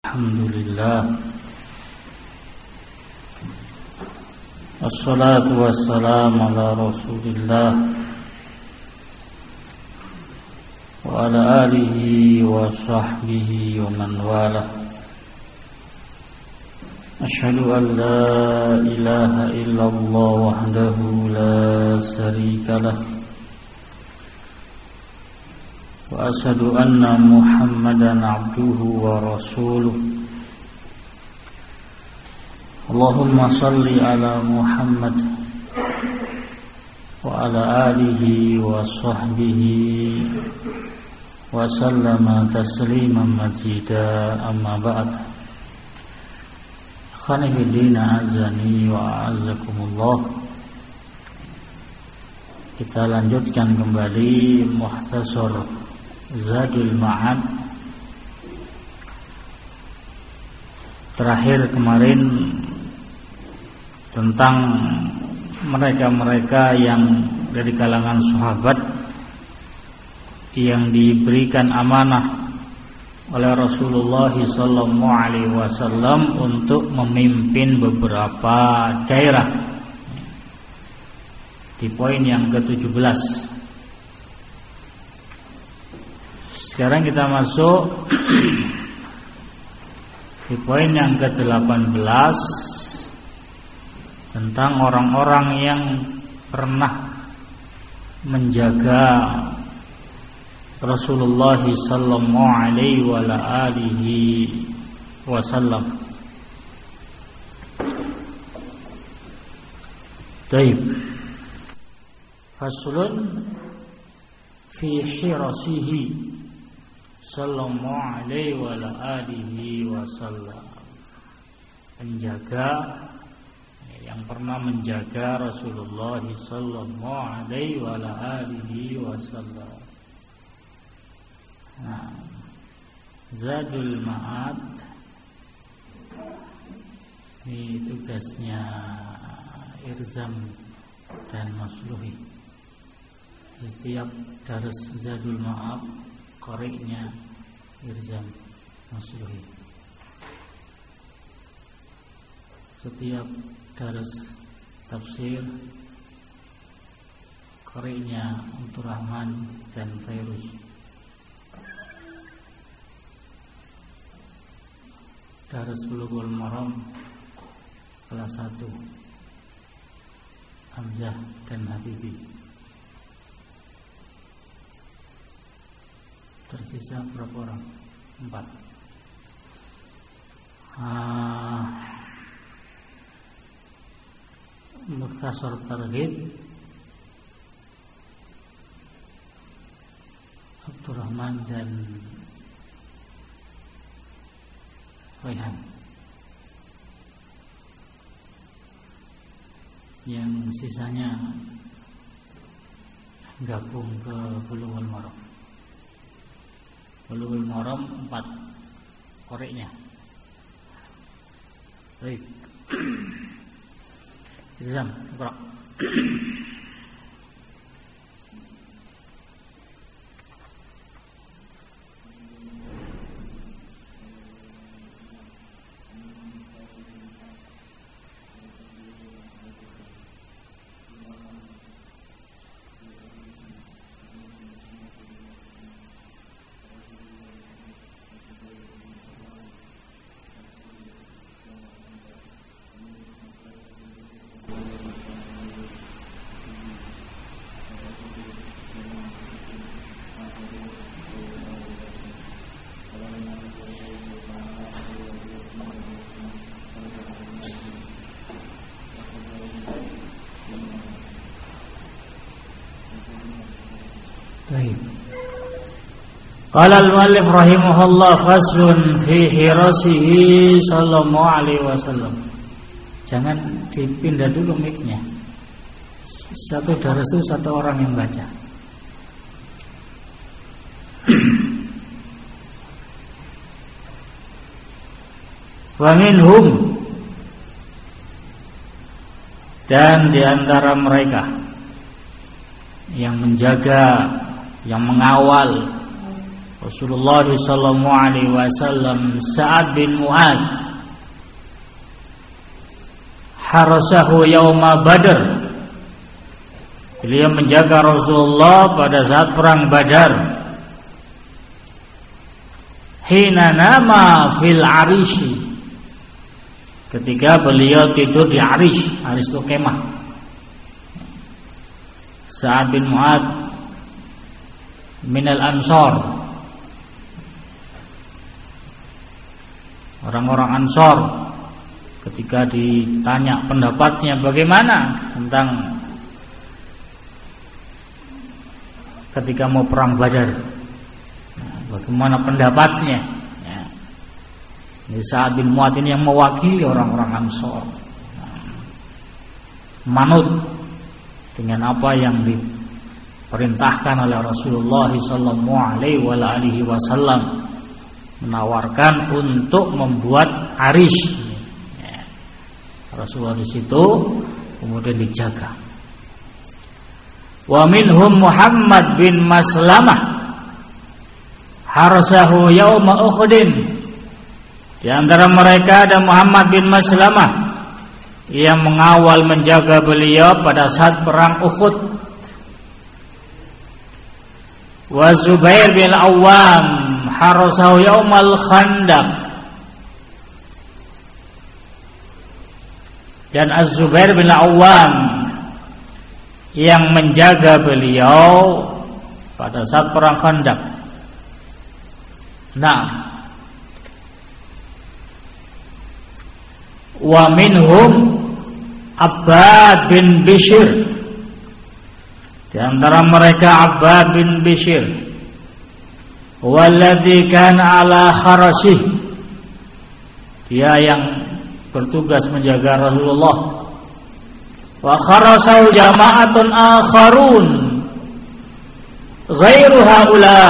Alhamdulillah, wassalatu wassalamu ala rasulillah wa ala alihi wa sahbihi wa man wala. Asyhadu an la ilaha illallah wahdahu la syarikalah wa asyhadu anna Muhammadan abduhu wa rasuluh. Allahumma salli ala Muhammad wa ala alihi wa sahbihi wa sallama tasliman mazida, amma ba'd. Khanifidina azani wa a'azzakumullah. Kita lanjutkan kembali Mukhtasar Zadul Ma'ad. Terakhir kemarin tentang mereka-mereka yang dari kalangan sahabat yang diberikan amanah oleh Rasulullah SAW untuk memimpin beberapa daerah. Di poin yang ke-17. Sekarang kita masuk di poin yang ke-18 tentang orang-orang yang pernah menjaga Rasulullah sallallahu alaihi wa alihi wasallam. Baik. Faslun fi hirasihi sallallahu alaihi wa alihi wasallam. Penjaga yang pernah menjaga Rasulullah sallallahu alaihi wa alihi wasallam. Nah, Zadul Ma'ad ini tugasnya Irzam dan Masluhi. Setiap daras Zadul Ma'ad qari'nya Irzam Masluhi. Setiap daras tafsir qari'nya Abdul Rahman dan Fairuz. Daras Bulughul Maram kelas 1 Hamzah dan Habibi. Tersisa berapa orang? 4. Mukhtasar Targhib Abdurrahman dan Raihan. Yang sisanya gabung ke Bulughul Maram. Bulughul Maram 4 koreknya. Baik. Izam, Iqra. Qala al-muallif rahimahullah faslun fi hirasihi sallallahu alaihi wasallam. Jangan dipindah dulu mic-nya. Satu daras itu satu orang yang baca. Wa minhum, dan di antara mereka yang menjaga, yang mengawal Rasulullah sallallahu alaihi wasallam Sa'ad bin Mu'adz harasahu yauma Badr. Beliau menjaga Rasulullah pada saat perang Badar. Hina nama fil arishi, ketika beliau tidur di arish. Arish itu kemah. Sa'ad bin Mu'adz minal ansor, orang-orang Ansor, ketika ditanya pendapatnya bagaimana tentang ketika mau perang Badar, bagaimana pendapatnya ya. Sa'ad bin Mu'adz ini yang mewakili orang-orang Ansor, manut dengan apa yang diperintahkan oleh Rasulullah sallallahu alaihi wasallam, menawarkan untuk membuat arish. Rasulullah di situ kemudian dijaga. Wa minhum Muhammad bin Maslamah harasahu yauma Uhudin. Di antara mereka ada Muhammad bin Maslamah yang mengawal menjaga beliau pada saat perang Uhud. Wa Zubair bin Awam harasahu yaumal Khandaq. Dan Az-Zubair bin Awam yang menjaga beliau pada saat perang Khandaq. Nah, wa minhum Abbad bin Bishr. Di antara mereka Abbad bin Bishr, walladzi kana ala kharasih, dia yang bertugas menjaga Rasulullah. Wa kharasau jama'atun akharun ghairu haula,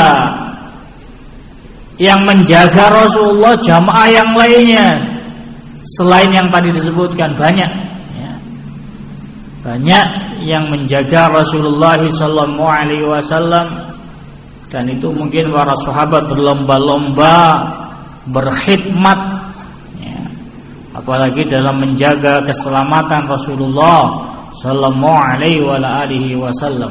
yang menjaga Rasulullah jamaah yang lainnya selain yang tadi disebutkan, banyak ya. Banyak yang menjaga Rasulullah sallallahu alaihi wasallam, dan itu mungkin para sahabat berlomba-lomba berkhidmat ya. Apalagi dalam menjaga keselamatan Rasulullah sallallahu alaihi wasallam.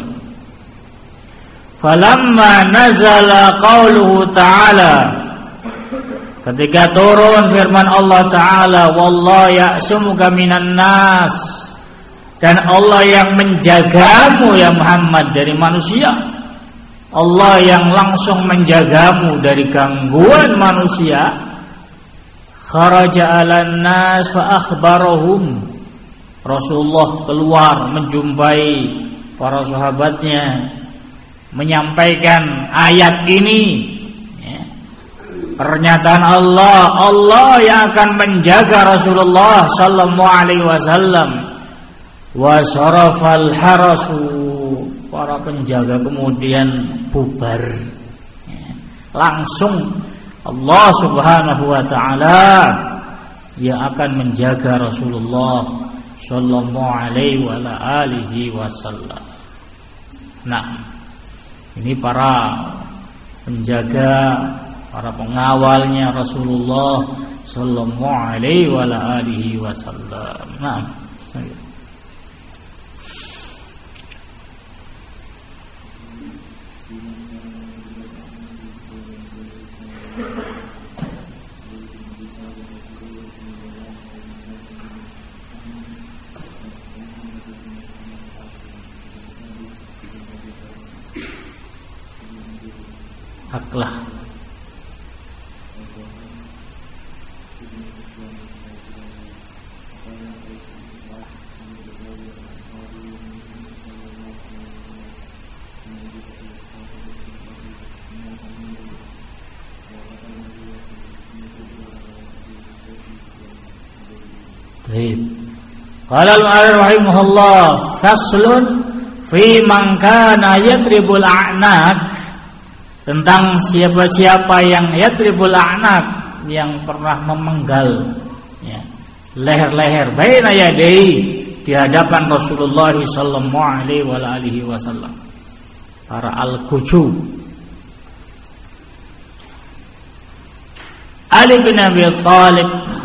Falamma nazala qauluhu ta'ala, ketika turun firman Allah Ta'ala, wallahu ya'sumuka minan nas, dan Allah yang menjagamu ya Muhammad dari manusia. Allah yang langsung menjagamu dari gangguan manusia. Kharaja 'alan nas fa akhbarahum. Rasulullah keluar menjumpai para sahabatnya, menyampaikan ayat ini ya. Pernyataan Allah yang akan menjaga Rasulullah sallallahu alaihi wasallam. Wa sarafal harasu, para penjaga kemudian bubar ya. Langsung Allah subhanahu wa ta'ala yang akan menjaga Rasulullah sallallahu alaihi wasallam. Nah, ini para penjaga, para pengawalnya Rasulullah sallallahu alaihi wasallam. Nah, haklah Qala al-mu'allif rahimahullah, faslun fi man kana yatribul a'naq, tentang siapa-siapa yang yatribul a'naq, yang pernah memenggal ya, leher-leher baina yadai, di hadapan Rasulullah sallallahu alaihi wasallam, para al-kucu. Ali bin Abi Thalib,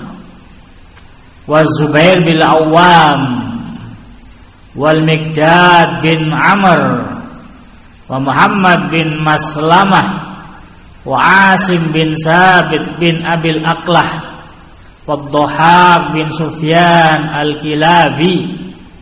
wa Zubair bin Awam, wal Miqdad bin Amr, wa Muhammad bin Maslamah, wa Asim bin Sabit bin Abil Aqlah, wa Dhahab bin Sufyan al-Kilabi,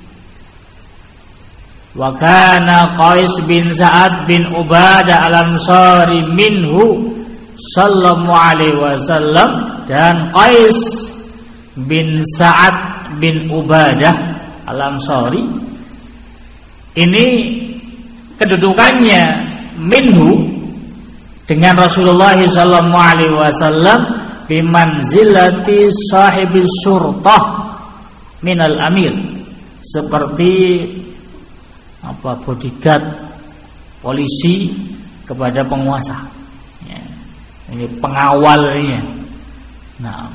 wa kana Qais bin Sa'ad bin Ubadah al-Ansari minhu sallallahu alaihi wasallam, dan Qais bin Sa'ad bin Ubadah al-Ansari ini kedudukannya minhu dengan Rasulullah sallallahu alaihi wasallam bimanzilati sahibi surtah minal amir, seperti bodyguard polisi kepada penguasa ya. Ini pengawalnya. Nah,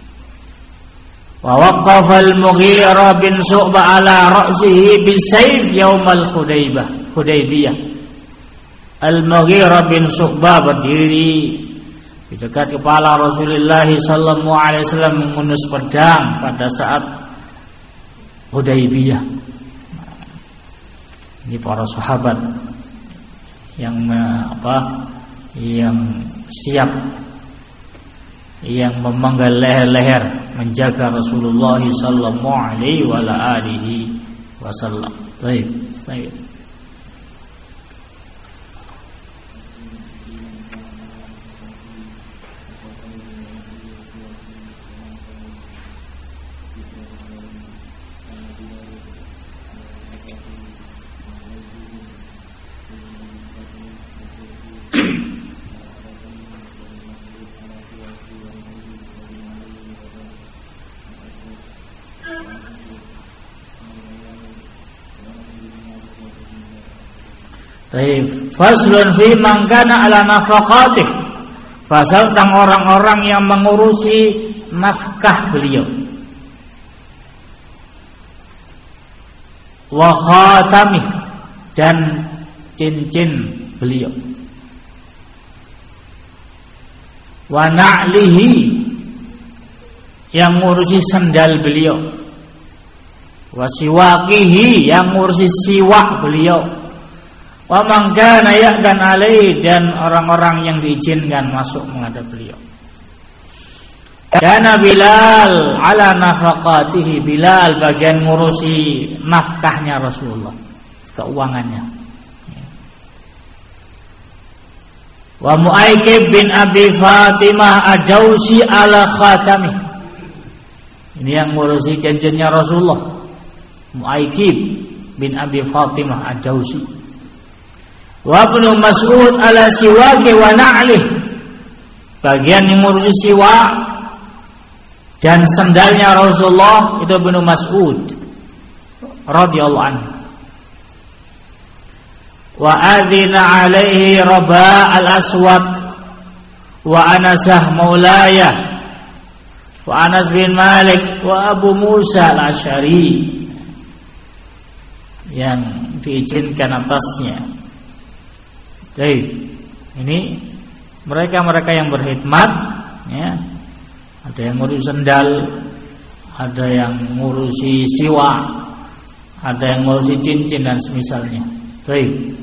wa waqafa al-Mughirah bin Syu'bah ala ra'sihi bisayf yaumal Hudaybiyah. Al-Mughirah bin Syu'bah berdiri di dekat kepala Rasulullah sallallahu alaihi wasallam mengunus pedang pada saat Hudaybiyah. Ini para sahabat yang yang siap, yang memenggal leher-leher menjaga Rasulullah sallallahu alaihi wasallam. Baik. Faslun fi man kana ala nafaqatih. Fasal tentang orang-orang yang mengurusi nafkah beliau. Wa khatamih, dan cincin beliau. Wa na'lihi, yang ngurusi sendal beliau. Wa siwakihi, yang ngurusi siwak beliau. Wa man kana ya'dan alaihi, dan orang-orang yang diizinkan masuk menghadap beliau. Kana Bilal ala nafaqatihi, Bilal bagian ngurusi nafkahnya Rasulullah, keuangannya. Wa Mu'aykib bin Abi Fatimah ad-Dausi ala khatamih, ini yang ngurusi cincinnya Rasulullah, Mu'aykib bin Abi Fatimah ad-Dausi. Wa Ibnu Mas'ud ala siwaki wa na'lih, bagian yang ngurusi siwak dan sendalnya Rasulullah itu Ibnu Mas'ud radhiyallahu anhu. Wa adzina alaihi Rabah al-Aswad wa Anasah maulaya wa Anas bin Malik wa Abu Musa al-Asy'ari, yang diizinkan atasnya. Jadi ini mereka-mereka yang berkhidmat ya. Ada yang ngurusi sendal, ada yang ngurusi siwak, ada yang ngurusi cincin dan semisalnya. Baik.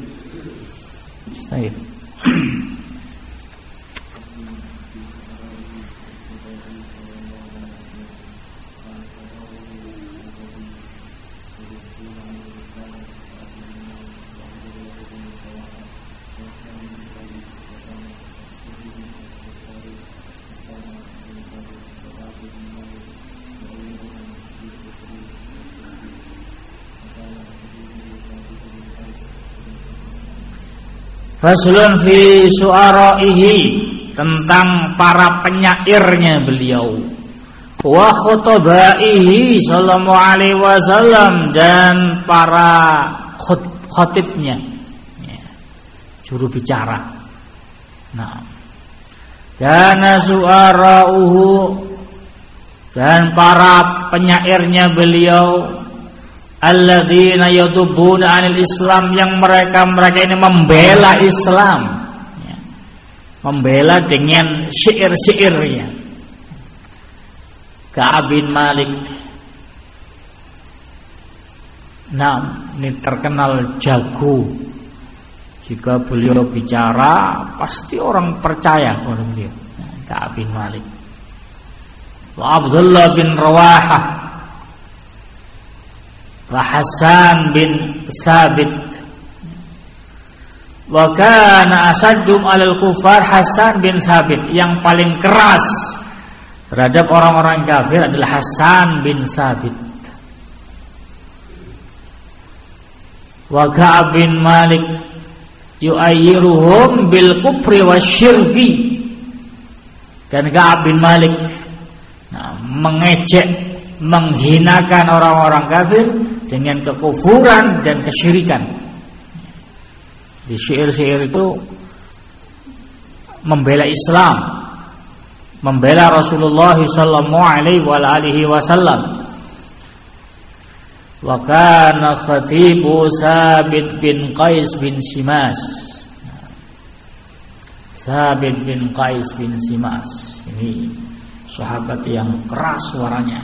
Faslun fi su'araihi, tentang para penyairnya beliau. Wa khutbaihi sallallahu alaihi wasallam, dan para khatibnya ya, juru bicara. Nah, kana su'arauhu, dan para penyairnya beliau, alladzina yadubuna 'anil Islam, yang mereka ini membela Islam ya. Membela dengan syair-syairnya. Ka'ab bin Malik. Nah, ini terkenal jago. Jika beliau bicara, pasti orang percaya kepada beliau. Ka'ab bin Malik. Wa Abdullah bin Rawahah, wa Hasan bin Sabit. Wa kana asaddum 'alal kufar Hasan bin Sabit. Yang paling keras terhadap orang-orang kafir adalah Hasan bin Sabit. Wa Ka'ab bin Malik yu'ayyiruhum bil kufri wasyirki. Dan Ka'ab bin Malik mengejek, menghinakan orang-orang kafir dengan kekufuran dan kesyirikan. Di syair-syair itu membela Islam, membela Rasulullah sallallahu alaihi wasallam. Wa kana khatibu Sabit bin Qais bin Simas. Sabit bin Qais bin Simas ini sahabat yang keras suaranya,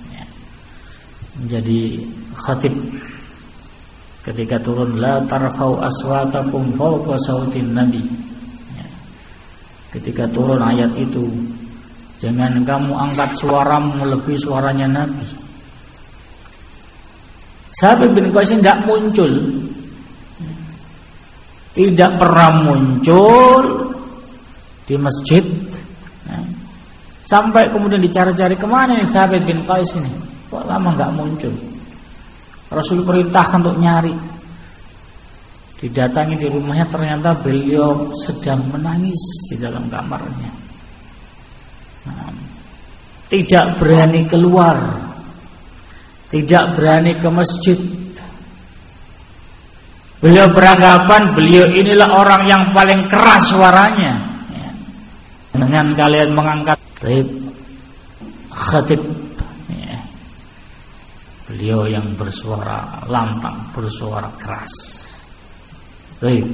menjadi khatib ketika turun la tarfau aswatakum fawqa sautin nabi. Ketika turun ayat itu, jangan kamu angkat suaramu melebihi suaranya Nabi. Sabit bin Qais tidak muncul, tidak pernah muncul di masjid. Sampai kemudian dicari-cari, kemana nih Sabit bin Qais ini? Kok lama nggak muncul? Rasul perintahkan untuk nyari. Didatangi di rumahnya, ternyata beliau sedang menangis di dalam kamarnya. Tidak berani keluar, tidak berani ke masjid. Beliau beranggapan beliau inilah orang yang paling keras suaranya. Dengan kalian mengangkat khatib, beliau yang bersuara lantang, bersuara keras. Baik.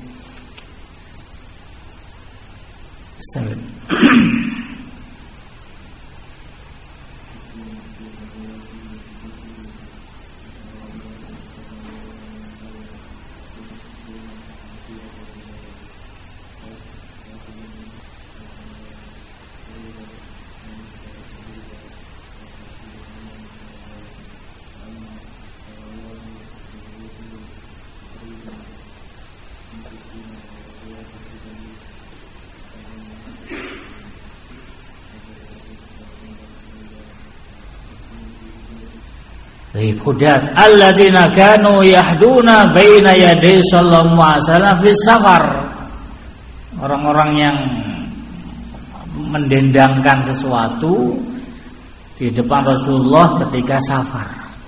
Hudat alladzina kanu yahduna baina yaday sallallahu alaihi wasallam fi safar. Orang-orang yang mendendangkan sesuatu di depan Rasulullah ketika safar.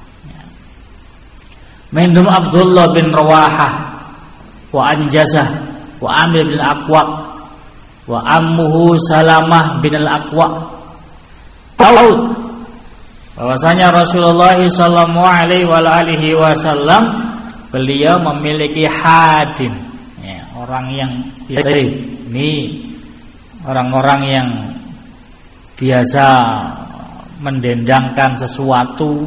Minhum Abdullah bin Rawahah wa Anjasah wa Amir bin Aqwa wa ammuhu Salamah bin al-Aqwa. Tahu bahwasanya Rasulullah sallallahu alaihi wasallam beliau memiliki hadim, orang yang ini orang-orang yang biasa mendendangkan sesuatu.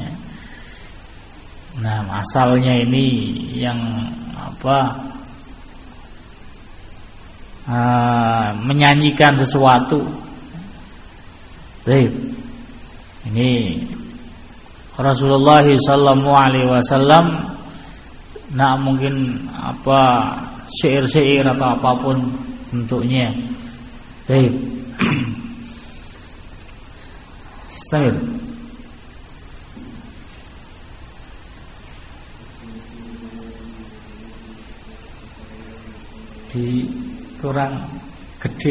Nah, asalnya ini yang menyanyikan sesuatu. Baik. Ini Rasulullah sallallahu alaihi wasallam mungkin syair-syair atau apapun bentuknya. Baik. Istamir. Di kurang gede.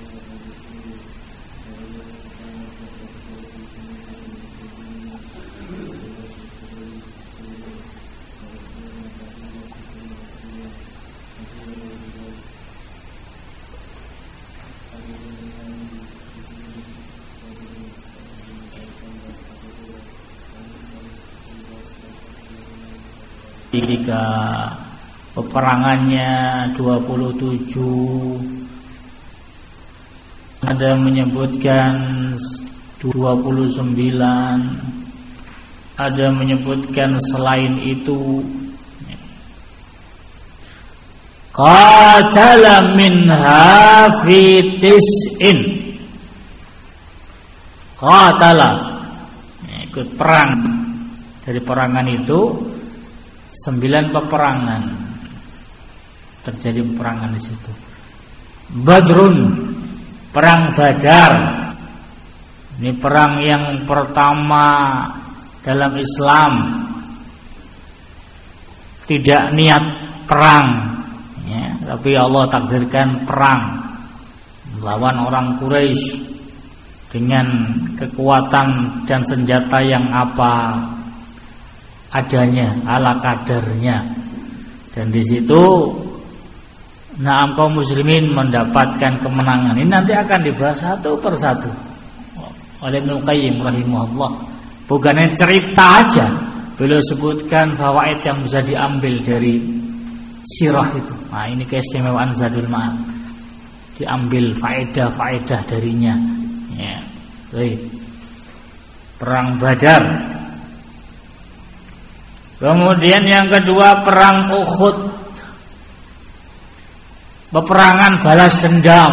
Ketika peperangannya 27, ada menyebutkan 27 ada menyebutkan selain itu. Qatala minha fi tis'in. Qatala, ikut perang. Dari perangan itu 9 peperangan terjadi peperangan di situ. Badrun, perang Badar. Ini perang yang pertama dalam Islam, tidak niat perang, ya, tapi Allah takdirkan perang melawan orang Quraisy dengan kekuatan dan senjata yang apa adanya, ala kadarnya. Dan di situ kaum muslimin mendapatkan kemenangan. Ini nanti akan dibahas satu persatu oleh Ibnu Qayyim rahimahullah. Bukannya cerita aja, beliau sebutkan fawaid yang bisa diambil dari sirah itu. Nah, ini keistimewaan Zadul Ma'ad, diambil faedah-faedah darinya. Ya, baik. Perang Badar. Kemudian yang kedua perang Uhud, peperangan balas dendam.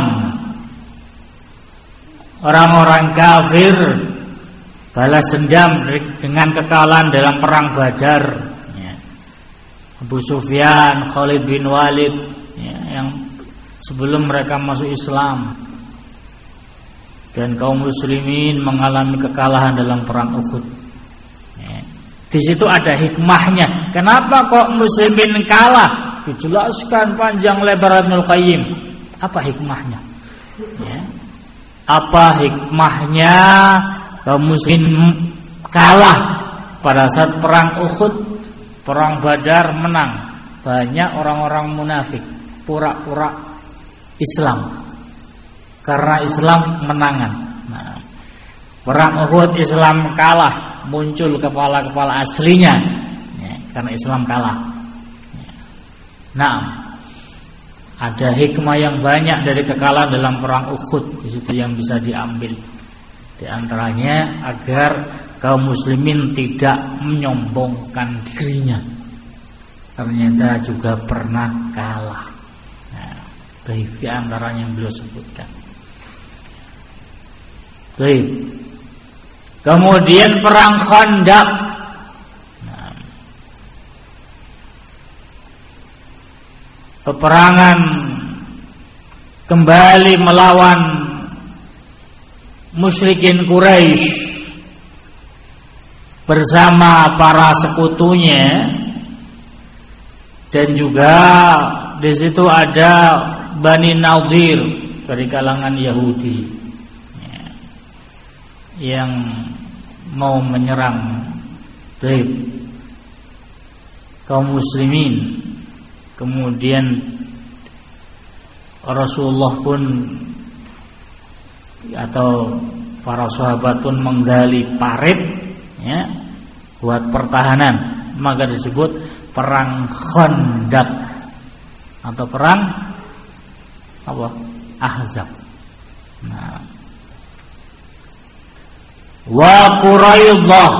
Orang-orang kafir balas dendam dengan kekalahan dalam perang Badar, ya. Abu Sufyan, Khalid bin Walid, ya, yang sebelum mereka masuk Islam, dan kaum muslimin mengalami kekalahan dalam perang Uhud, ya. Di situ ada hikmahnya. Kenapa kok muslimin kalah? Dijelaskan panjang lebar Ibnu Qayyim. Apa hikmahnya? Ya. Apa hikmahnya kaum muslimin kalah pada saat perang Uhud, perang Badar menang? Banyak orang-orang munafik pura-pura Islam karena Islam menangan. Nah, perang Uhud Islam kalah, muncul kepala-kepala aslinya, ya, karena Islam kalah. Nah, ada hikmah yang banyak dari kekalahan dalam perang Uhud. Di situ yang bisa diambil. Di antaranya agar kaum muslimin tidak menyombongkan dirinya. Ternyata juga pernah kalah. Nah, di antaranya yang beliau sebutkan. Baik. Kemudian perang Khandaq. Nah, peperangan kembali melawan musyrikin Quraisy bersama para sekutunya, dan juga di situ ada Bani Nadir dari kalangan Yahudi, ya, yang mau menyerang kaum muslimin. Kemudian Rasulullah pun atau para sahabat pun menggali parit, ya, buat pertahanan. Maka disebut perang Khandaq atau perang apa? Ahzab. Nah, wa Quraidah.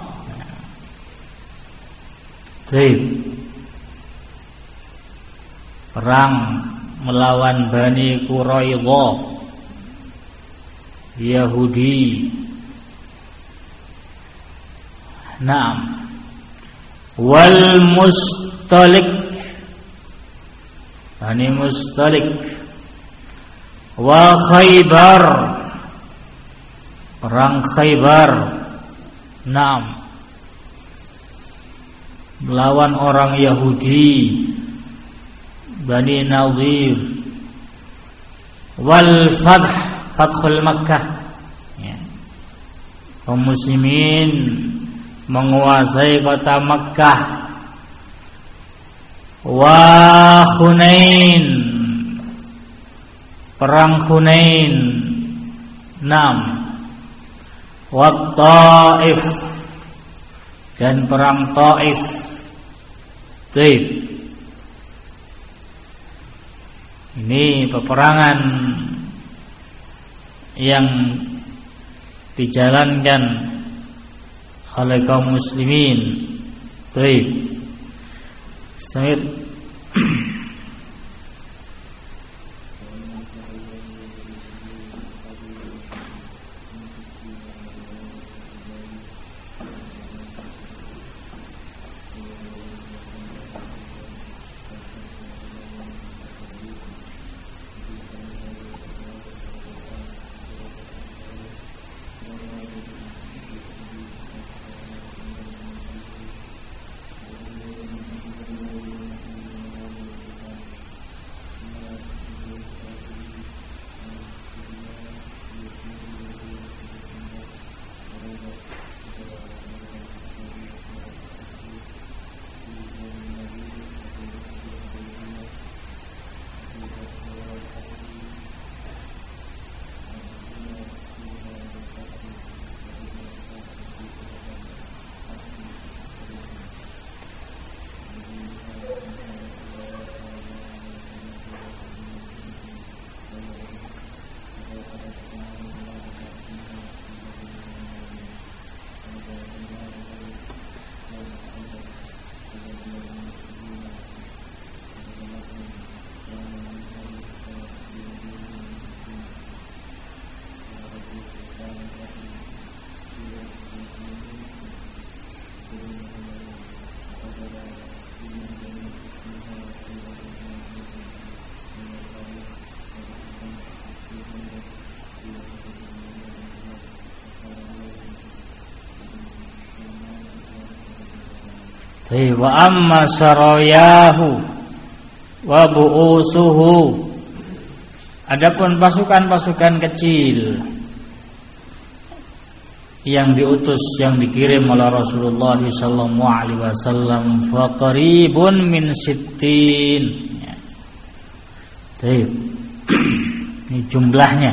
Perang melawan Bani Quraidah, Yahudi. Naam. Wal Mustalik, Bani Mustalik. Wa Khaybar, perang Khaybar. Naam, melawan orang Yahudi, Bani Nadir. Wal Fath, Fathul Makkah, ya, kaum muslimin menguasai kota Makkah. Wa Hunain, perang Hunain. Naam. Wa Taif, dan perang Taif. Ini peperangan yang dijalankan oleh kaum muslimin. Baik. Samir. Wa amma sarayahu wa bu'usuhu, adapun pasukan-pasukan kecil yang diutus, yang dikirim oleh Rasulullah sallallahu alaihi wasallam, fa qaribun min sittin. Baik. Ini jumlahnya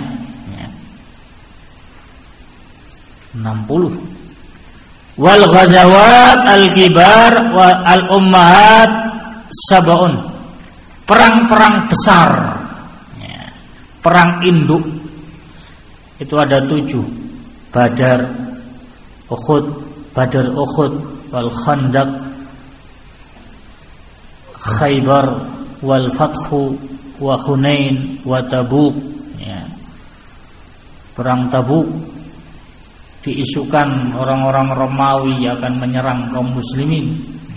60. Wal ghazawat al-kibar wa al-ummahat sab'un. Perang-perang besar, perang induk itu ada 7. Badar, Uhud, wal Khandaq, Khaybar, wal Fathu, wa Hunain, wa Tabuk. Perang Tabuk diisukan orang-orang Romawi akan menyerang kaum muslimin.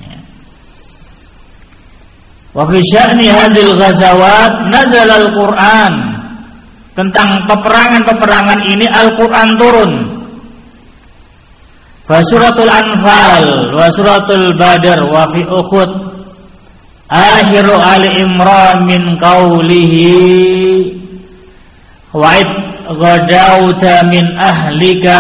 Wa fi sya'ni hadhil ghazawat nazala al-Qur'an. Tentang peperangan-peperangan ini Al-Qur'an turun. Fa suratul Anfal wa suratul Badr wa fi Uhud akhiru Ali Imran min qawlihi wa'id ghadauta min ahlika.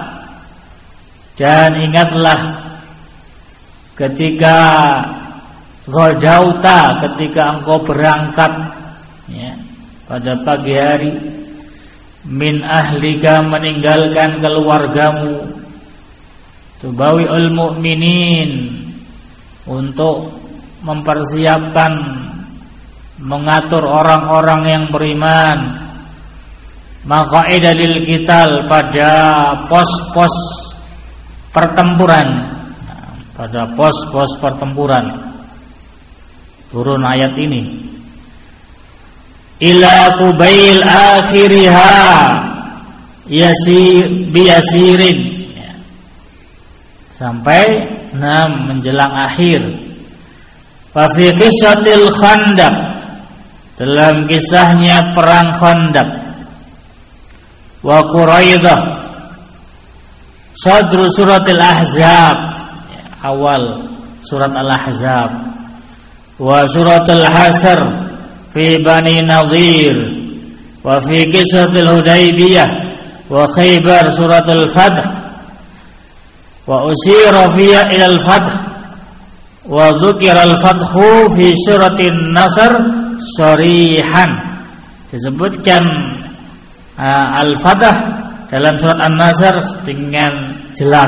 Dan ingatlah ketika ghadauta, ketika engkau berangkat pada pagi hari, min ahlika, meninggalkan keluargamu, tubawi'ul mu'minin, untuk mempersiapkan, mengatur orang-orang yang beriman, maqa'ida lil qital, pada pos-pos pertempuran, pada pos-pos pertempuran. Turun ayat ini. Ila qubail akhiriha biyasirin, sampai menjelang akhir. Fa fi qissatil Khandaq, dalam kisahnya perang Khandaq. Wa Quraidah, sadru suratil Ahzab, awal surat Al-Ahzab. Wa suratul Hasr fi Bani Nadhir. Wa fi qissatil Hudaybiyah wa Khaybar suratul Fath. Wa usira fiya ilal Fath. Wa dzukira al-Fathu fi suratin Nasr sharihan. Disebutkan Al-Fatah dalam surat An-Nasr dengan jelas.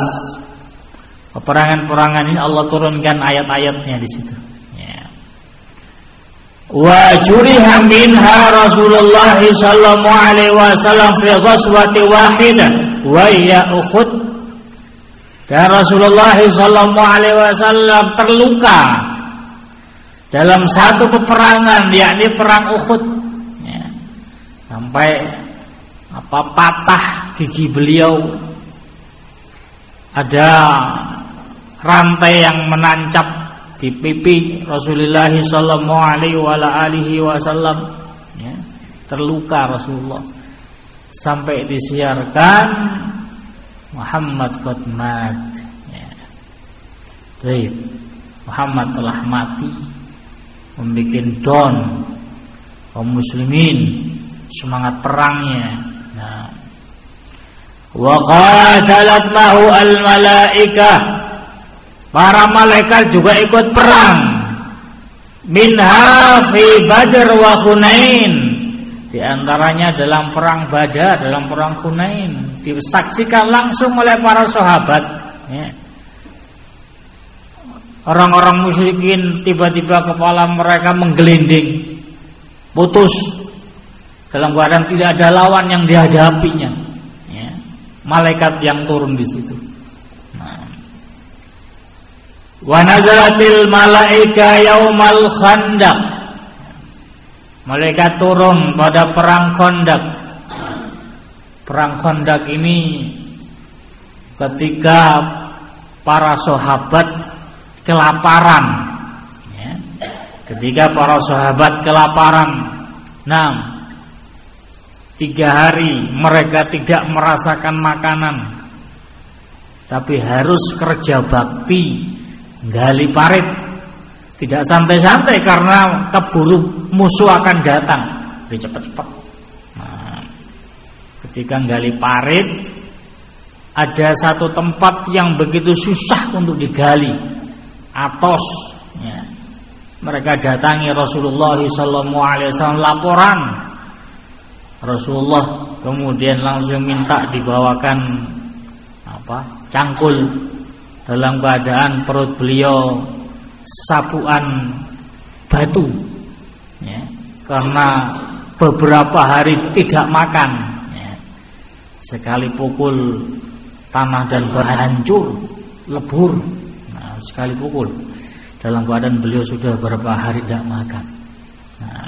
Peperangan-peperangan ini Allah turunkan ayat-ayatnya di situ. wa juriha minha Rasulullah sallallahu alaihi wasallam fi ghazwati wahidah wa hiya Uhud. Dan Rasulullah sallallahu alaihi wasallam terluka dalam satu peperangan, yakni perang Uhud, ya. Sampai patah gigi beliau, ada rantai yang menancap di pipi Rasulullah sallallahu alaihi wasallam, ya. Terluka Rasulullah sampai disiarkan Muhammad qad mat, ya. Baik, Muhammad telah mati, membikin down kaum muslimin semangat perangnya. Nah, wa qatalat mahu al malaikah, para malaikat juga ikut perang, minha fi Badr wa Hunain, di antaranya dalam perang Badar, dalam perang Hunain, disaksikan langsung oleh para sahabat, ya. Orang-orang musyrikin tiba-tiba kepala mereka menggelinding, putus, dalam keadaan tidak ada lawan yang dihadapinya, ya. Malaikat yang turun di situ. Nah. Wa nazalatil malaika yaumal khandaq, malaikat turun pada perang Khandaq. Perang Khandaq ini ketika para sahabat kelaparan, ya. Ketika para sahabat kelaparan, 3 hari mereka tidak merasakan makanan, tapi harus kerja bakti gali parit, tidak santai-santai karena keburu musuh akan datang, lebih cepat-cepat. Nah, ketika gali parit, ada satu tempat yang begitu susah untuk digali, atos, ya. Mereka datangi Rasulullah SAW, laporan. Rasulullah kemudian langsung minta dibawakan cangkul, dalam keadaan perut beliau sapuan batu, ya, karena beberapa hari tidak makan, ya. Sekali pukul tanah dan hancur, lebur. Sekali pukul, dalam keadaan beliau sudah beberapa hari tidak makan. Nah,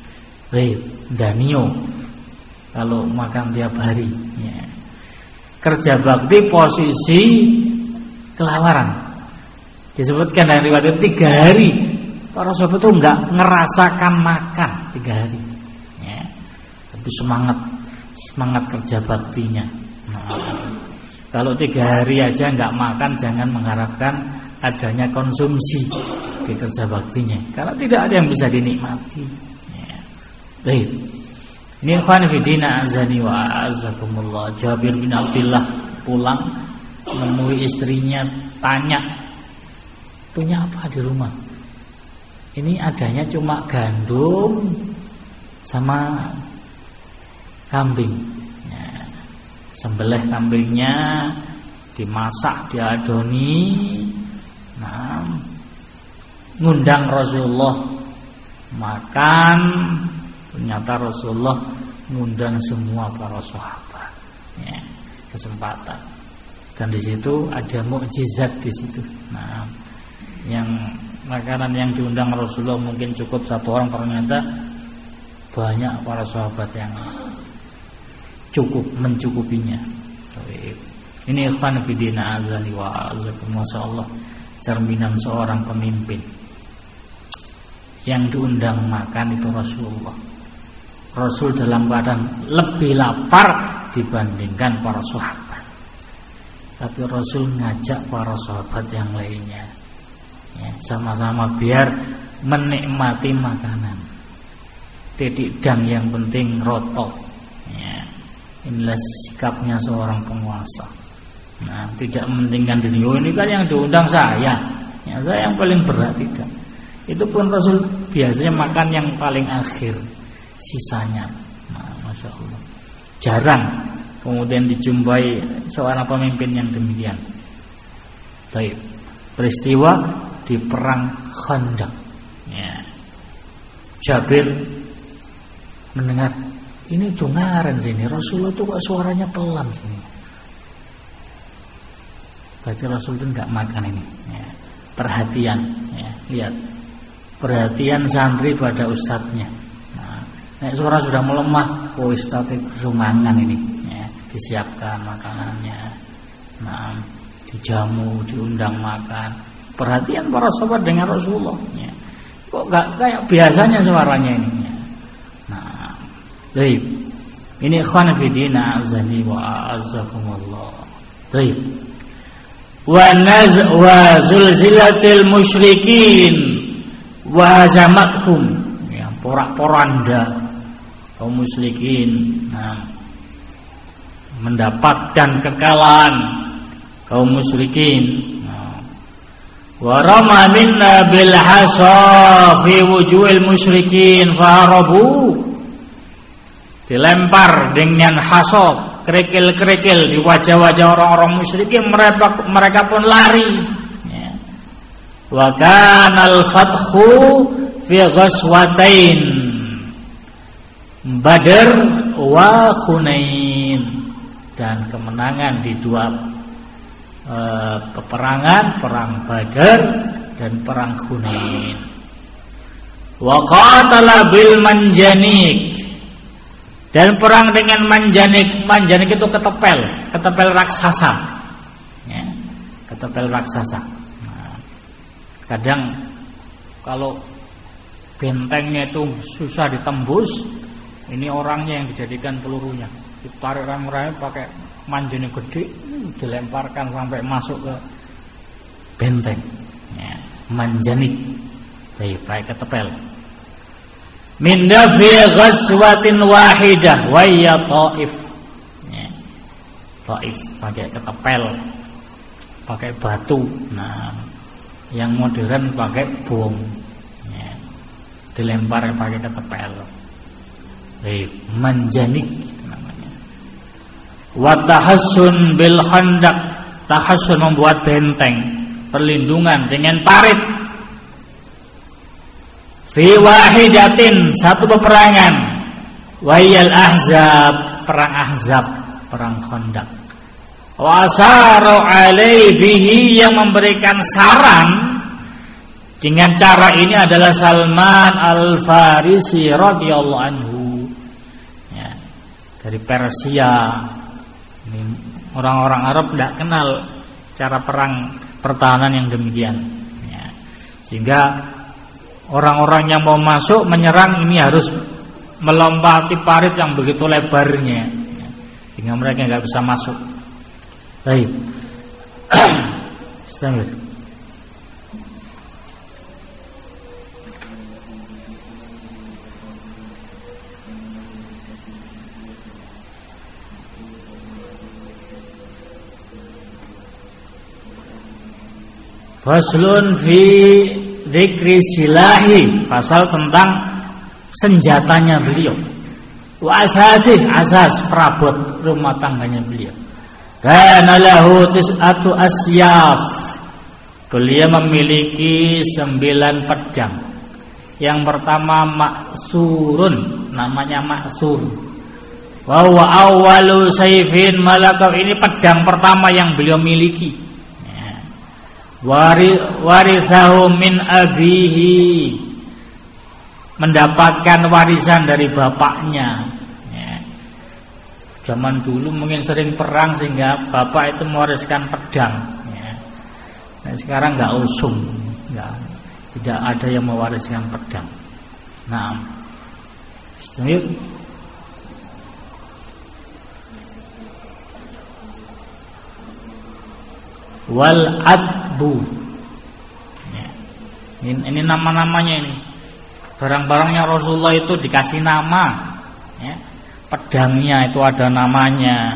Danio kalau makan tiap hari, ya. Kerja bakti posisi kelaparan. Disebutkan dari riwayat 3 hari para sahabat itu enggak ngerasakan makan 3 hari, ya. Tapi semangat kerja baktinya. Nah, kalau 3 hari aja enggak makan, jangan mengharapkan adanya konsumsi di kerja baktinya, karena tidak ada yang bisa dinikmati, ya. Baik, ini ikhwan fillah azani wa azakumullah. Jabir bin Abdullah pulang menemui istrinya, tanya, punya apa di rumah? Ini adanya cuma gandum sama kambing, ya. Sembelih kambingnya, dimasak, diadoni. Nah, ngundang Rasulullah makan, ternyata Rasulullah ngundang semua para sahabat, ya, kesempatan. Dan di situ ada mukjizat di situ. Nah, yang makanan yang diundang Rasulullah mungkin cukup 1 orang, ternyata banyak para sahabat yang cukup mencukupinya. Ini ikhwan fillah azani wa azakum, masyaallah, cerminan seorang pemimpin. Yang diundang makan itu Rasulullah. Rasul dalam keadaan lebih lapar dibandingkan para sahabat, tapi Rasul ngajak para sahabat yang lainnya, ya, sama-sama biar menikmati makanan. Titik dan yang penting rotok, ya. Inilah sikapnya seorang penguasa. Nah, tidak mementingkan diri. Oh, ini kan yang diundang saya, ya, saya yang paling berat, tidak. Itu pun Rasul biasanya makan yang paling akhir, sisanya. Nah, masya Allah, jarang kemudian dijumpai seorang pemimpin yang demikian. Baik, peristiwa di perang Khandaq, ya. Jabir mendengar, ini dengaran sini, Rasulullah itu kok suaranya pelan sini. Berarti Rasul itu enggak makan ini ya. Perhatian ya. Lihat, perhatian santri pada ustadznya. Nah, suara sudah melemah, ustadz itu mangan ini ya. Disiapkan makanannya, nah, dijamu, diundang makan. Perhatian para sahabat dengan Rasulullah ya. Kok enggak kayak biasanya suaranya ini ya. Nah, baik. Ini ikhwan fillah azani wa a'azzakumullah. Baik. Wa zulzilatil musyrikin wa hazamathum ya, porak-poranda kaum musyrikin mendapatkan kekalahan kaum musyrikin. Wa rama minna bil hasa fi wujuhil musyrikin faharabu, dilempar dengan hasab, kerikil-kerikil di wajah-wajah orang-orang musyrikin, mereka pun lari ya. Wa kana al-fathu fi ghazwatain Badr wa Hunain, dan kemenangan di dua peperangan, perang Badar dan perang Hunain. Wa qatala bil manjanik, dan perang dengan manjanik. Manjanik itu ketepel raksasa ya, ketepel raksasa. Nah, kadang kalau bentengnya itu susah ditembus, ini orangnya yang dijadikan pelurunya, ditarik rame-rame pakai manjanik gede, dilemparkan sampai masuk ke benteng ya, manjanik. Baik ketepel. Min dafi ghazwatin wahidah wa ya Taif ya. Taif pakai ketepel, pakai batu. Nah, yang modern pakai bom ya. Dilempar pakai ketepel. Baik, manjanik itu namanya. Wa tahassun bil khandaq, tahassun membuat benteng, perlindungan dengan parit. Fi wahidatin, satu peperangan. Wayal ahzab, perang ahzab, perang khandaq. Wa asaru alaihi bihi, yang memberikan saran dengan cara ini adalah Salman Al-Farisi radhiyallahu anhu ya, dari Persia. Ini orang-orang Arab tidak kenal cara perang pertahanan yang demikian ya. Sehingga orang-orang yang mau masuk menyerang ini harus melompati parit yang begitu lebarnya ya, sehingga mereka nggak bisa masuk. Baik. Bismillah. Faslun fi dzikri silahi, pasal tentang senjatanya beliau. Wa asas perabot rumah tangganya beliau. Kana lahu tis'atu asyaf, beliau memiliki 9 pedang. Yang pertama maksurun, namanya maksur. Wa huwa awwalu sayfin malakau, ini pedang pertama yang beliau miliki. Warithahu min abihi, mendapatkan warisan dari bapaknya ya. Zaman dulu mungkin sering perang sehingga bapak itu mewariskan pedang ya. Nah, sekarang nggak usum, tidak ada yang mewariskan pedang. Nah, bismillah. Wal adbu ya. Ini nama-namanya ini. Barang-barangnya Rasulullah itu dikasih nama ya. Pedangnya itu ada namanya.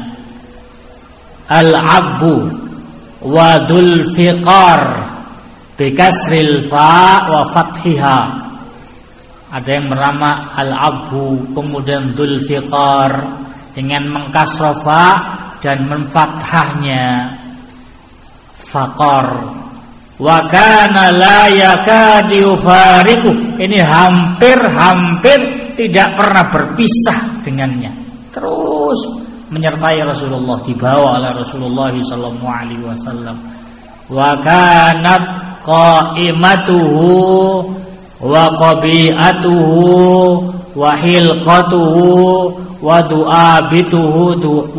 Al-abbu wa dzul fiqar bi kasril fa wa fathiha. Ada yang bernama al-abbu, kemudian dzul fiqar dengan mengkasrah fa dan menfathahnya faqar wa kana la yakadu fariqu, ini hampir tidak pernah berpisah dengannya, terus menyertai Rasulullah, dibawa oleh Rasulullah sallallahu alaihi wasallam. Wa kanat qaimatuhu wa qabi'atuhu wa hilqatuhu wa du'abituhu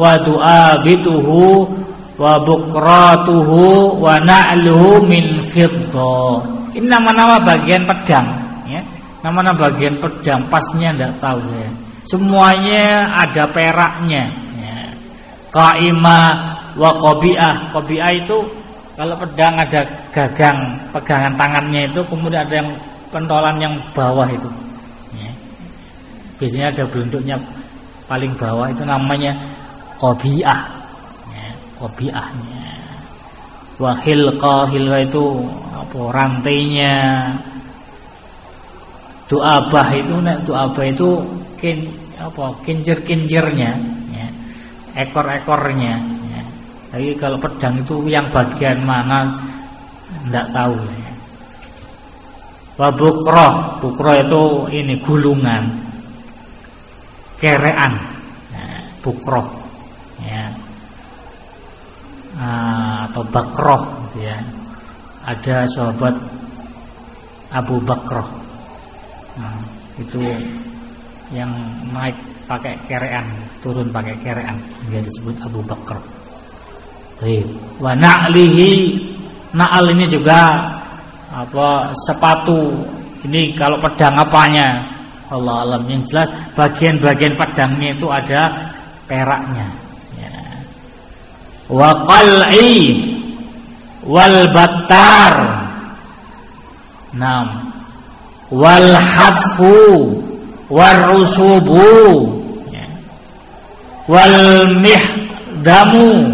wa bukratuhu wa na'luhu min fiddah. Ini nama-nama bagian pedang, ya. Nama-nama bagian pedang pasnya enggak tahu saya. Semuanya ada peraknya, ya. Qaimah wa qabi'ah. Qabi'ah itu kalau pedang ada gagang, pegangan tangannya itu, kemudian ada yang pentolan yang bawah itu, ya. Biasanya ada belunduknya paling bawah, itu namanya qabi'ah, ya, qabi'ahnya. Wa hilqa itu apa, rantainya. Du'abah itu kincir-kincirnya, ya, ekor-ekornya, ya. Tapi kalau pedang itu yang bagian mana enggak tahu, ya. Wa bukroh itu ini gulungan, kerean, ya, bukroh, ya. Atau bakroh gitu, ya. Ada sahabat Abu Bakroh, nah, itu yang naik pakai kerean, turun pakai kerean, dia disebut Abu Bakroh. Wa na'lihi, na'al ini juga apa, sepatu. Ini kalau pedang apanya Allah alam, yang jelas bagian-bagian pedangnya itu ada peraknya, ya. Wa qal'i wal battar, nam, wal hadfu war rusubu, ya. Wal mihdamu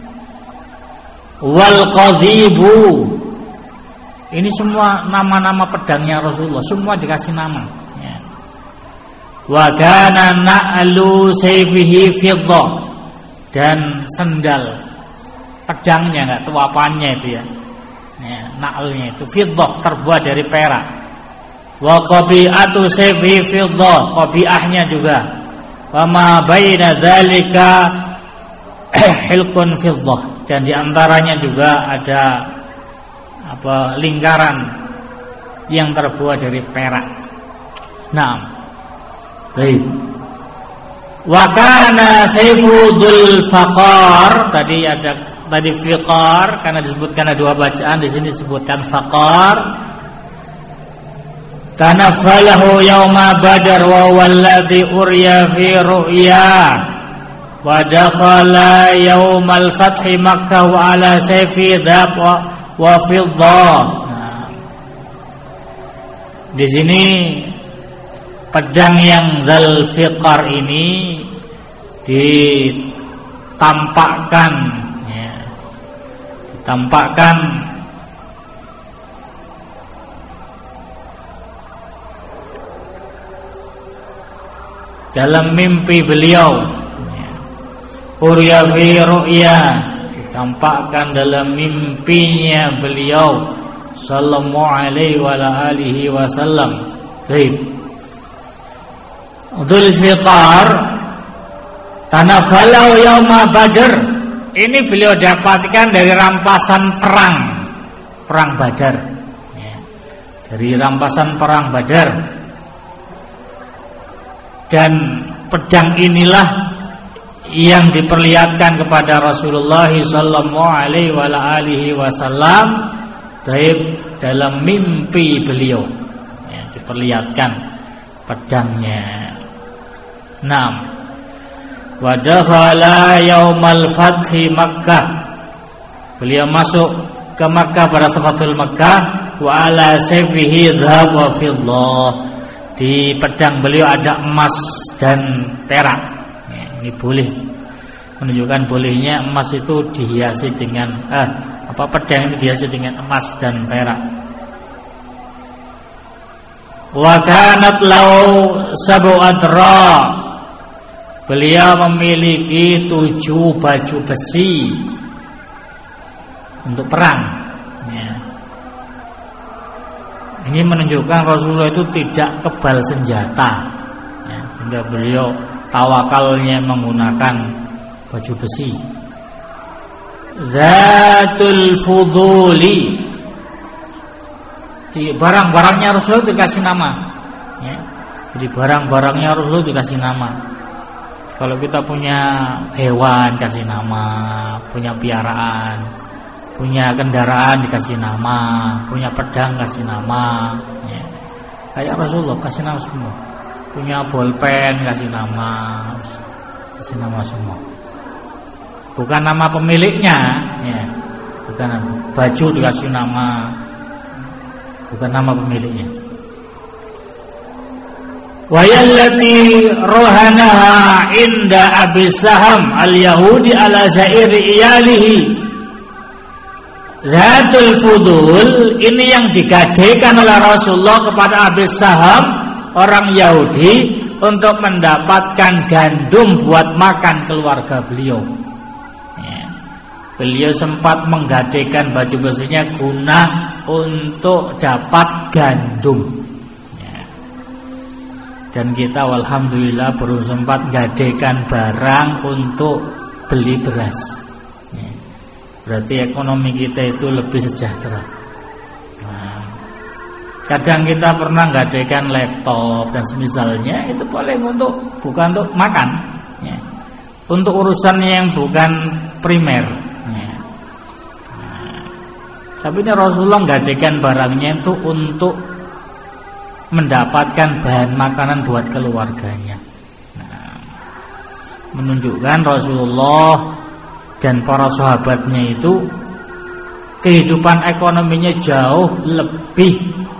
wal qadhibu. Ini semua nama-nama pedangnya Rasulullah, semua dikasih nama, ya. Wa kana na'lu sayfihi fiddah, dan sendal pedangnya, enggak tahu apanya itu, ya, ya, na'lnya itu fiddah, terbuat dari perak. Wa qabi'atu sayfihi fiddah, qabi'ahnya juga. Wa ma baina dzalika hilqun fiddah, dan diantaranya juga ada apa, lingkaran yang terbuat dari perak. Naam. Baik. Wa kana sayfudul faqar, tadi fiqar karena disebutkan ada dua bacaan, di sini disebutkan faqar. Tanaffalahu yauma badar wa walladhi urya fi ru'ya wa dakhala yaumal fathi Makkah wa ala sayfi dhab wa fiddah. Nah, di sini pedang yang dzal fiqar ini ditampakkan, ya, ditampakkan dalam mimpi beliau, ya. Urya fi ru'ya, ditampakkan dalam mimpinya beliau sallallahu alaihi wa alihi wasallam. Baik. Dzul fiqar tanaffalau yauma badr, ini beliau dapatkan dari rampasan perang Badar, ya. Dari rampasan perang Badar. Dan pedang inilah yang diperlihatkan kepada Rasulullah sallallahu alaihi wasallam dalam mimpi beliau, ya, diperlihatkan pedangnya. Naam. Wa dakhala yaumal fathi Makkah, beliau masuk ke Makkah pada Fathul Makkah. Wa ala sayfihi dhahab wa fiddah, di pedang beliau ada emas dan perak, ya, ini boleh menunjukkan bolehnya emas itu dihiasi dengan pedang itu dihiasi dengan emas dan perak. Wa kanat lau sab'u adra, beliau memiliki 7 baju besi untuk perang, ya. Ini menunjukkan Rasulullah itu tidak kebal senjata, ya, sehingga beliau tawakalnya menggunakan baju besi. Zatul Fuduli, di barang-barangnya Rasulullah dikasih nama, ya. Jadi barang-barangnya Rasulullah dikasih nama. Kalau kita punya hewan kasih nama, punya piaraan, punya kendaraan dikasih nama, punya pedang kasih nama, ya. Kayak Rasulullah kasih nama semua. Punya bolpen kasih nama semua. Bukan nama pemiliknya, ya. Bukan nama. Baju dikasih nama, bukan nama pemiliknya. Wa yallati rohanaha inda Abi Saham al-Yahudi ala zairi iyalihi. Zatul Fudul ini yang digadekan oleh Rasulullah kepada Abi Saham, orang Yahudi, untuk mendapatkan gandum buat makan keluarga beliau. Ya. Beliau sempat menggadekan baju besinya guna untuk dapat gandum. Ya. Dan kita alhamdulillah baru sempat gadekan barang untuk beli beras. Ya. Berarti ekonomi kita itu lebih sejahtera. Kadang kita pernah gadekan laptop dan semisalnya, itu paling bukan untuk makan, ya. Untuk urusan yang bukan primer, ya. Tapi ini Rasulullah gadekan barangnya itu untuk mendapatkan bahan makanan buat keluarganya. Menunjukkan Rasulullah dan para sahabatnya itu kehidupan ekonominya jauh lebih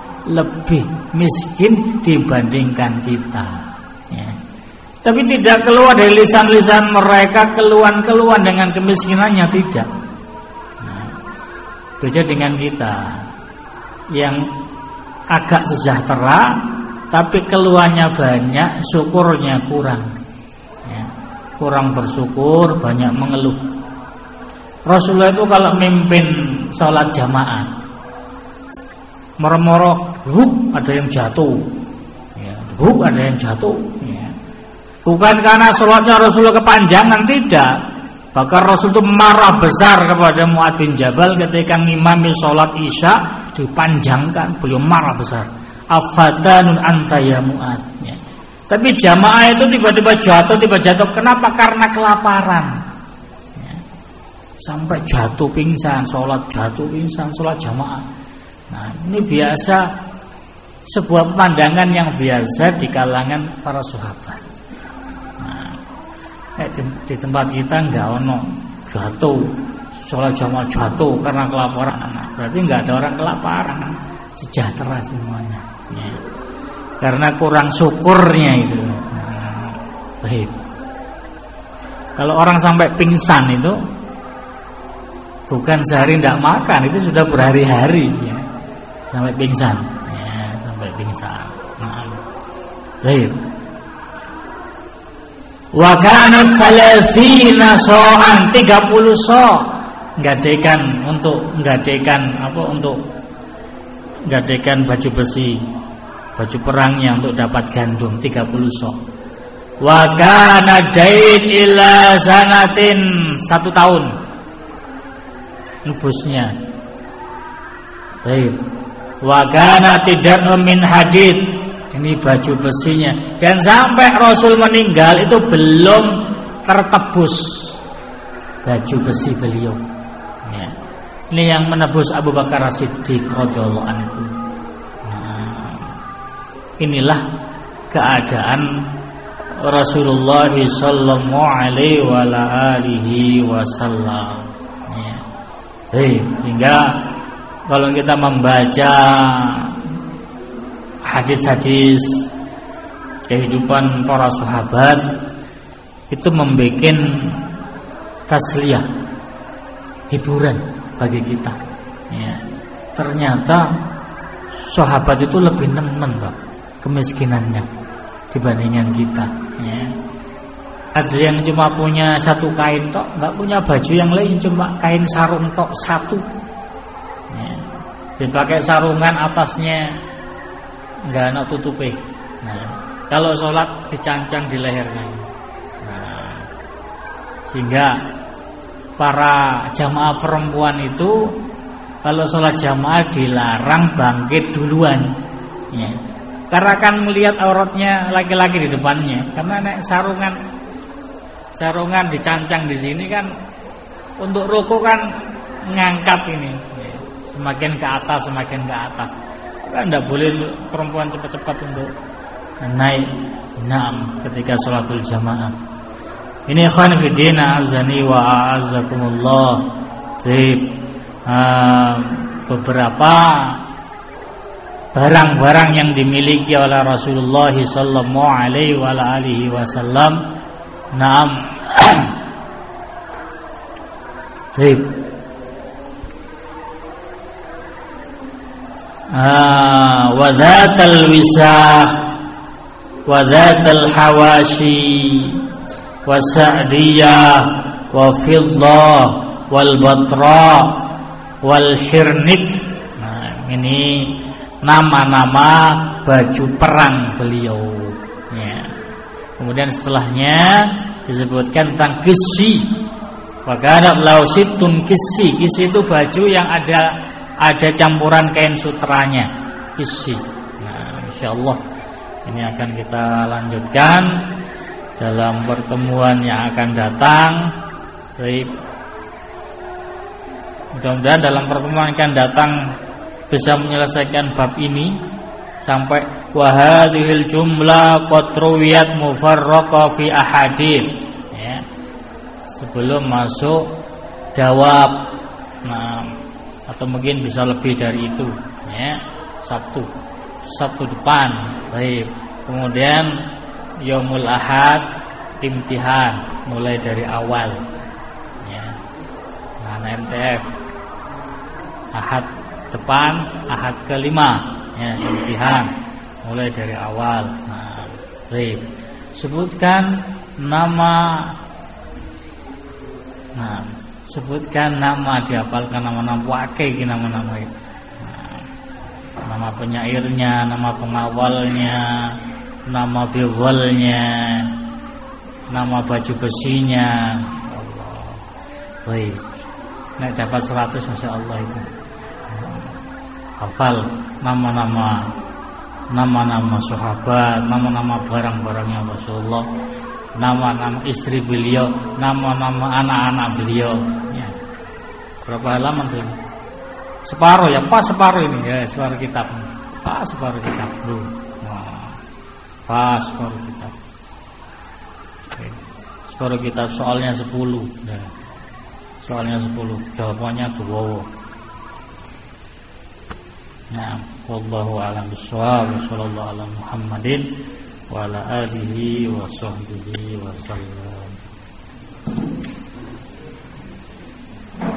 miskin dibandingkan kita, ya. Tapi tidak keluar dari lisan-lisan mereka keluhan-keluhan dengan kemiskinannya, tidak. Nah, beda dengan kita yang agak sejahtera tapi keluhannya banyak, syukurnya kurang, ya. Kurang bersyukur, banyak mengeluh. Rasulullah itu kalau mimpin sholat jamaah, moro-moro ada yang jatuh, ya, ada yang jatuh, ya. Bukan karena sholatnya Rasulullah kepanjangan, tidak. Bahkan Rasul itu marah besar kepada Mu'adz bin Jabal ketika ngimami sholat isya dipanjangkan, beliau marah besar. Afadanun anta ya Mu'adz, ya. Tapi jamaah itu tiba-tiba jatuh, kenapa? Karena kelaparan, ya. Sampai jatuh pingsan, sholat jamaah. Nah, ini biasa, sebuah pandangan yang biasa di kalangan para sahabat. Nah, di tempat kita enggak ono jatuh, sholat jamaah jatuh karena kelaparan. Nah, berarti enggak ada orang kelaparan, sejahtera semuanya, ya. Karena kurang syukurnya itu. Nah, baik. Kalau orang sampai pingsan itu bukan sehari enggak makan, itu sudah berhari-hari, ya. Sampai pingsan, ya, sampai pingsan. Baik. Wa kanat 30 so'an, 30 so'. Gadekan untuk gadekan baju besi, baju perangnya untuk dapat gandum 30 so'. Wa kana dain ila sanatin, 1 tahun nebusnya. Baik. Wa kana tidak min hadid, ini baju besinya, dan sampai Rasul meninggal itu belum tertebus baju besi beliau, ya. Ini yang menebus Abu Bakar As-Siddiq radhiyallahu anhu. Nah, inilah keadaan Rasulullah sallallahu alaihi wa alihi wasallam, ya. Sehingga kalau kita membaca hadis-hadis kehidupan para sahabat, itu membuat tasliyah, hiburan bagi kita, ya. Ternyata sahabat itu lebih nemen toh kemiskinannya dibandingkan kita, ya. Ada yang cuma punya 1 kain tok, nggak punya baju yang lain, cuma kain sarung tok 1. Dipakai sarungan, atasnya enggak ana tutupe. Nah, kalau sholat dicancang di lehernya. Nah, sehingga para jamaah perempuan itu kalau sholat jamaah dilarang bangkit duluan, ya. Karena kan melihat auratnya laki-laki di depannya. Karena nek sarungan dicancang di sini kan untuk rukuk kan ngangkat ini, ya. Semakin ke atas. Kan tidak boleh perempuan cepat-cepat untuk naik ketika sholatul jamaah. Ini ikhwan fillah azani wa a'azzakumullah. Beberapa barang-barang yang dimiliki oleh Rasulullah sallallahu alaihi wa alihi wasallam. Naam. Baik. Wa dzatal wisah wa dzatal hawashi wa sa'diyah wa fiddah wal batra wal hirnik. Nah, ini nama-nama baju perang beliau, ya. Kemudian setelahnya disebutkan tentang kisi. Wakana lausitun kisi. Kisi itu baju yang ada campuran kain sutranya, kisi. Nah, insyaallah ini akan kita lanjutkan dalam pertemuan yang akan datang. Baik. Mudah-mudahan dalam pertemuan yang akan datang bisa menyelesaikan bab ini sampai wa hadhil jumlah qad ruwiyat mufarraqa fi ahadits, ya. Sebelum masuk jawab, nah, atau mungkin bisa lebih dari itu, ya. Sabtu depan. Baik. Kemudian yaumul ahad imtihan mulai dari awal, ya. Nah, MTF ahad depan, ahad kelima, ya, imtihan mulai dari awal. Nah, baik. Sebutkan nama. Nah, sebutkan nama, dihafalkan nama-nama wakil, nama-nama itu. Nah, nama penyairnya, nama pengawalnya, nama bighalnya, nama baju besinya. Allah. Baik. Nek dapat 100 Masya Allah itu. Hafal nama-nama sahabat, nama-nama barang-barangnya Rasulullah, nama-nama istri beliau, nama-nama anak-anak beliau, ya. Berapa halaman tuh? Separuh ya, pas separuh ini ya, separuh kitab. Pas separuh kitab tuh. Nah, pas separuh kitab. Oke. Separuh kitab soalnya 10, ya. Soalnya 10, jawabannya 2. Nah, wallahu a'lam bishawab. Sallallahu ala Muhammadin wa ala alihi wa sahbihi wa sallam.